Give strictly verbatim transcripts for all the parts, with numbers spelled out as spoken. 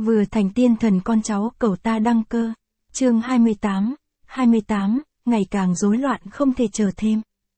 Vừa thành tiên thần con cháu cầu ta đăng cơ. Chương hai mươi tám, hai mươi tám, ngày càng rối loạn không thể chờ thêm.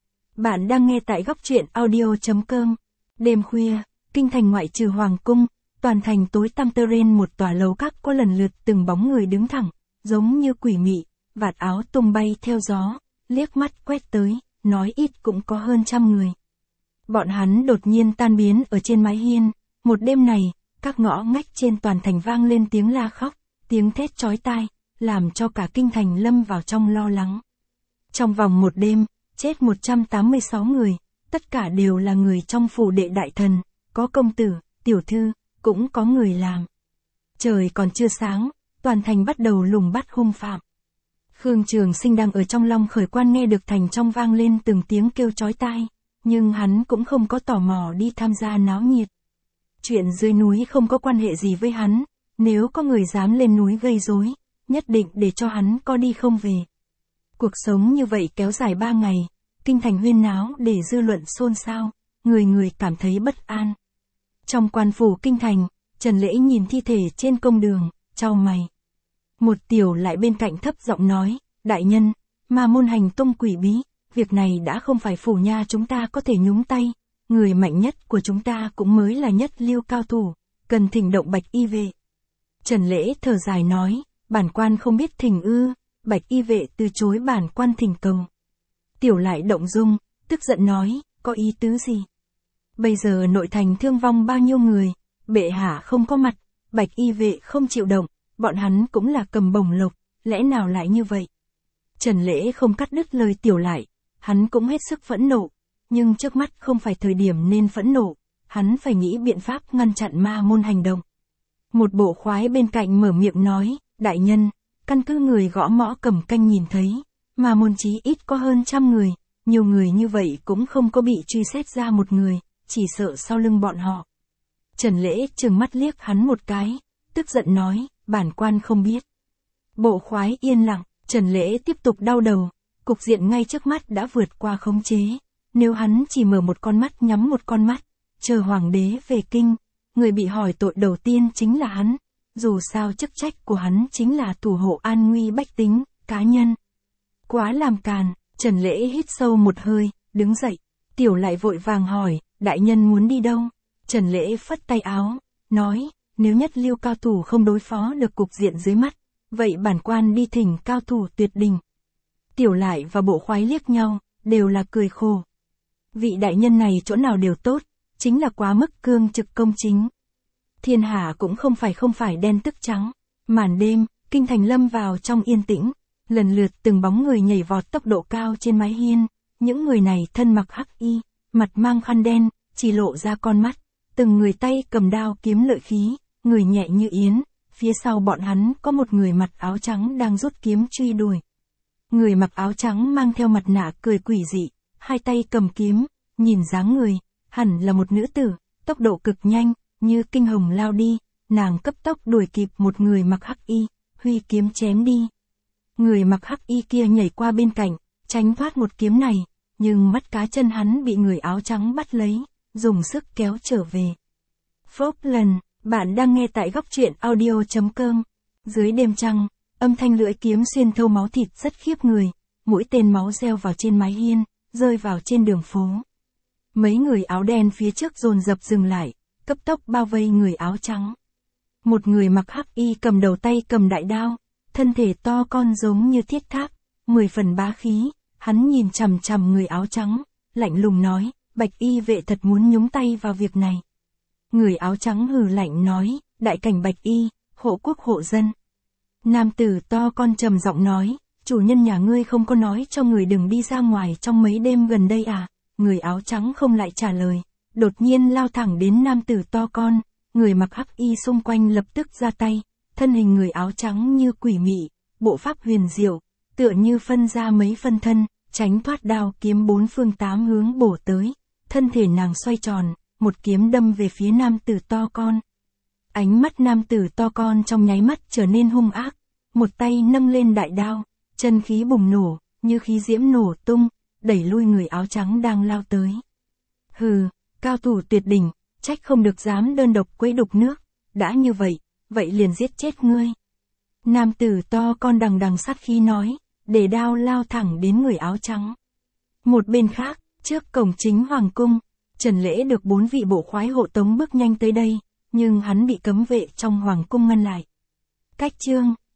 Bạn đang nghe tại góc truyện audio.com. Đêm khuya, kinh thành ngoại trừ hoàng cung, toàn thành tối tăm tơ rên một tòa lầu các có lần lượt từng bóng người đứng thẳng, giống như quỷ mị, vạt áo tung bay theo gió, liếc mắt quét tới, nói ít cũng có hơn trăm người. Bọn hắn đột nhiên tan biến ở trên mái hiên, một đêm này, các ngõ ngách trên toàn thành vang lên tiếng la khóc, tiếng thét chói tai, làm cho cả kinh thành lâm vào trong lo lắng. Trong vòng một đêm, chết một trăm tám mươi sáu người, tất cả đều là người trong phủ đệ đại thần, có công tử, tiểu thư, cũng có người làm. Trời còn chưa sáng, toàn thành bắt đầu lùng bắt hung phạm. Khương Trường Sinh đang ở trong Long Khởi Quan nghe được thành trong vang lên từng tiếng kêu chói tai, nhưng hắn cũng không có tò mò đi tham gia náo nhiệt. Chuyện dưới núi không có quan hệ gì với hắn, nếu có người dám lên núi gây rối, nhất định để cho hắn có đi không về. Cuộc sống như vậy kéo dài ba ngày, kinh thành huyên náo để dư luận xôn xao, người người cảm thấy bất an. Trong quan phủ kinh thành, Trần Lễ nhìn thi thể trên công đường, chau mày. Một tiểu lại bên cạnh thấp giọng nói, đại nhân, mà môn hành tung quỷ bí, việc này đã không phải phủ nha chúng ta có thể nhúng tay, người mạnh nhất của chúng ta cũng mới là nhất lưu cao thủ, cần thỉnh động Bạch Y vệ. Trần Lễ thở dài nói, bản quan không biết thỉnh ư, Bạch Y vệ từ chối bản quan thỉnh cầu. Tiểu lại động dung, tức giận nói, có ý tứ gì? Bây giờ nội thành thương vong bao nhiêu người, bệ hạ không có mặt, Bạch Y vệ không chịu động, bọn hắn cũng là cầm bổng lộc, lẽ nào lại như vậy? Trần Lễ không cắt đứt lời tiểu lại, hắn cũng hết sức phẫn nộ, nhưng trước mắt không phải thời điểm nên phẫn nộ, hắn phải nghĩ biện pháp ngăn chặn ma môn hành động. Một bộ khoái bên cạnh mở miệng nói, đại nhân, căn cứ người gõ mõ cầm canh nhìn thấy, ma môn chí ít có hơn trăm người, nhiều người như vậy cũng không có bị truy xét ra một người, chỉ sợ sau lưng bọn họ. Trần Lễ trừng mắt liếc hắn một cái, tức giận nói, bản quan không biết. Bộ khoái yên lặng, Trần Lễ tiếp tục đau đầu, cục diện ngay trước mắt đã vượt qua khống chế, nếu hắn chỉ mở một con mắt nhắm một con mắt, chờ hoàng đế về kinh, người bị hỏi tội đầu tiên chính là hắn, dù sao chức trách của hắn chính là thủ hộ an nguy bách tính, cá nhân. Quá làm càn, Trần Lễ hít sâu một hơi, đứng dậy, tiểu lại vội vàng hỏi, đại nhân muốn đi đâu? Trần Lễ phất tay áo, nói, nếu nhất lưu cao thủ không đối phó được cục diện dưới mắt, vậy bản quan đi thỉnh cao thủ tuyệt đỉnh. Tiểu lại và bộ khoái liếc nhau, đều là cười khổ. Vị đại nhân này chỗ nào đều tốt, chính là quá mức cương trực công chính. Thiên hạ cũng không phải không phải đen tức trắng. Màn đêm, kinh thành lâm vào trong yên tĩnh, lần lượt từng bóng người nhảy vọt tốc độ cao trên mái hiên, những người này thân mặc hắc y, mặt mang khăn đen, chỉ lộ ra con mắt, từng người tay cầm đao kiếm lợi khí, người nhẹ như yến, phía sau bọn hắn có một người mặc áo trắng đang rút kiếm truy đuổi. Người mặc áo trắng mang theo mặt nạ cười quỷ dị, hai tay cầm kiếm, nhìn dáng người, hẳn là một nữ tử, tốc độ cực nhanh, như kinh hồng lao đi, nàng cấp tốc đuổi kịp một người mặc hắc y, huy kiếm chém đi. Người mặc hắc y kia nhảy qua bên cạnh, tránh thoát một kiếm này, nhưng mắt cá chân hắn bị người áo trắng bắt lấy, dùng sức kéo trở về. Phốp lần, bạn đang nghe tại góc truyện audio.com. Dưới đêm trăng, âm thanh lưỡi kiếm xuyên thấu máu thịt rất khiếp người, mũi tên máu reo vào trên mái hiên, rơi vào trên đường phố. Mấy người áo đen phía trước dồn dập dừng lại, cấp tốc bao vây người áo trắng. Một người mặc hắc y cầm đầu tay cầm đại đao, thân thể to con giống như thiết tháp, mười phần bá khí, hắn nhìn chằm chằm người áo trắng, lạnh lùng nói, Bạch Y vệ thật muốn nhúng tay vào việc này. Người áo trắng hừ lạnh nói, đại cảnh Bạch Y, hộ quốc hộ dân. Nam tử to con trầm giọng nói, chủ nhân nhà ngươi không có nói cho người đừng đi ra ngoài trong mấy đêm gần đây à? Người áo trắng không lại trả lời, đột nhiên lao thẳng đến nam tử to con, người mặc hắc y xung quanh lập tức ra tay, thân hình người áo trắng như quỷ mị, bộ pháp huyền diệu, tựa như phân ra mấy phân thân, tránh thoát đao kiếm bốn phương tám hướng bổ tới, thân thể nàng xoay tròn, một kiếm đâm về phía nam tử to con. Ánh mắt nam tử to con trong nháy mắt trở nên hung ác, một tay nâng lên đại đao, chân khí bùng nổ, như khí diễm nổ tung, đẩy lui người áo trắng đang lao tới. Hừ, cao thủ tuyệt đỉnh, trách không được dám đơn độc quấy đục nước, đã như vậy, vậy liền giết chết ngươi. Nam tử to con đằng đằng sát khí nói, để đao lao thẳng đến người áo trắng. Một bên khác, trước cổng chính hoàng cung, Trần Lễ được bốn vị bộ khoái hộ tống bước nhanh tới đây, nhưng hắn bị cấm vệ trong hoàng cung ngăn lại. Cách chương